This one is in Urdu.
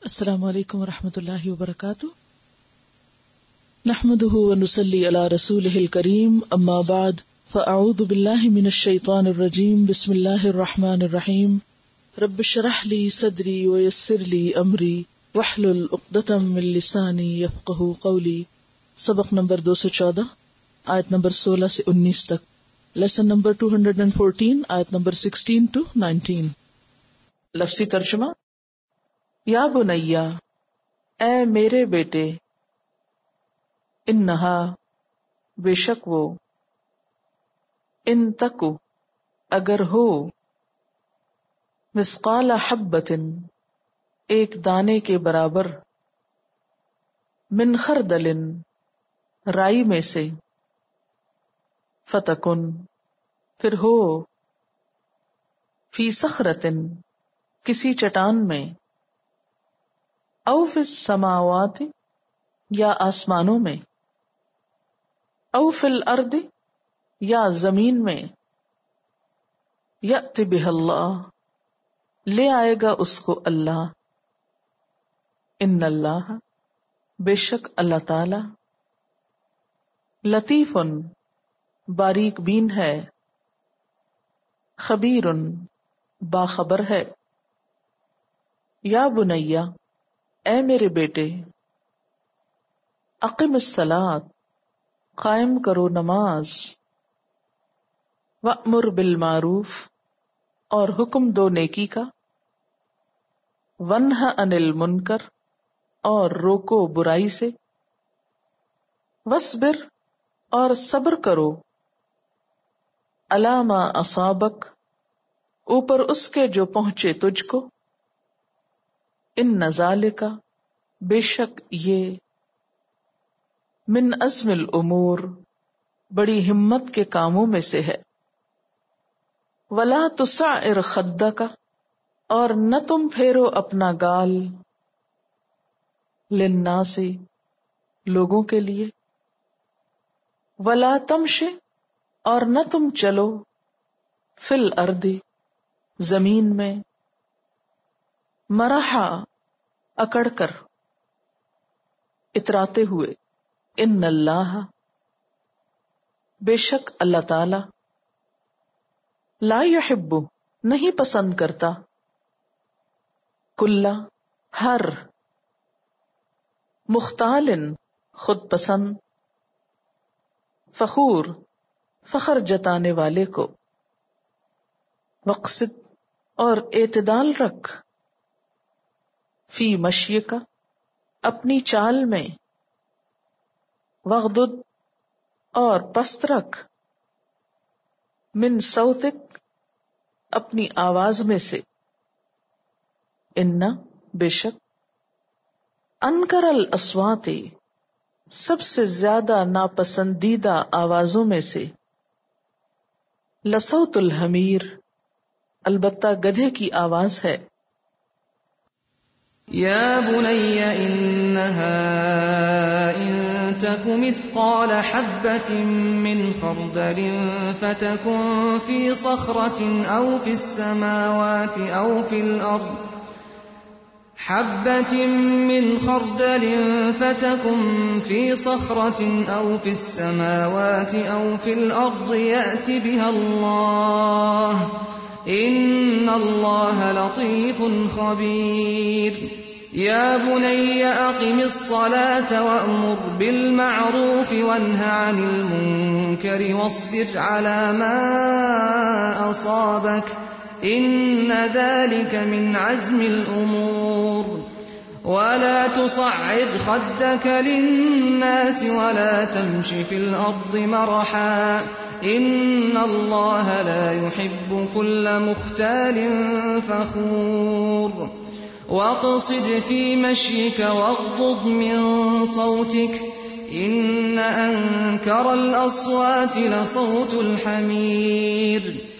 السلام علیکم ورحمۃ اللہ وبرکاتہ. نحمده ونصلي على رسوله الكريم اما بعد فاعوذ باللہ من الشیطان الرجیم بسم اللہ الرحمن الرحیم رب اشرح لي صدری ويسر لي امری واحلل عقدۃ من لسانی یفقهوا قولی. سبق نمبر 214 آیت نمبر 16 سے 19 تک. لیسن نمبر 214 آیت نمبر 16 to 19. لفظی ترجمہ: یا بنیا، اے میرے بیٹے، انہا، بے شک وہ، ان تکو، اگر ہو، مثقال حبۃ، ایک دانے کے برابر، من خردل، رائی میں سے، فتکن، پھر ہو، فی صخرۃ، کسی چٹان میں، او فی السماوات، یا آسمانوں میں، او فی الارض، یا زمین میں، یأت بہ اللہ، لے آئے گا اس کو اللہ، ان اللہ، بے شک اللہ تعالی، لطیف، باریک بین ہے، خبیر، باخبر ہے. یا بنیا، اے میرے بیٹے، اقم الصلاۃ، قائم کرو نماز، وأمر بالمعروف، اور حکم دو نیکی کا، ونہ عن المنکر، اور روکو برائی سے، واصبر، اور صبر کرو، علی ما اصابک، اوپر اس کے جو پہنچے تجھ کو، ان ذالک، بے شک یہ، من عزم الامور، بڑی ہمت کے کاموں میں سے ہے. ولا تصعر خدک، اور نہ تم پھیرو اپنا گال، للناس، لوگوں کے لیے، ولا تمش، اور نہ تم چلو، فی الارض، زمین میں، مرحا، اکڑ کر، اتراتے ہوئے، ان اللہ، بے شک اللہ تعالی، لا یحب، نہیں پسند کرتا، کل، ہر، مختال، خود پسند، فخور، فخر جتانے والے کو، وقصد، اور اعتدال رکھ، فی مشیک، اپنی چال میں، وغدد، اور پست رکھ، من صوتک، اپنی آواز میں سے، ان، بے شک، انکر الاصوات، سب سے زیادہ ناپسندیدہ آوازوں میں سے، لصوت الحمیر، البتہ گدھے کی آواز ہے. یا بنی انہا ان تک مثقال حبۃ من خردل فتکن فی صخرۃ او فی السماوات او فی الارض حبة من خردل فتكن في صخرة أو في السماوات أو في الأرض يأت بها الله إن الله لطيف خبير. يا بني أقم الصلاة وأمر بالمعروف وانه عن المنكر واصبر على ما أصابك إن ذلك من عزم الأمور. ولا تصعر خدك للناس ولا تمش في الأرض مرحا إن الله لا يحب كل مختال فخور. واقصد في مشيك واغضض من صوتك إن أنكر الأصوات لصوت الحمير.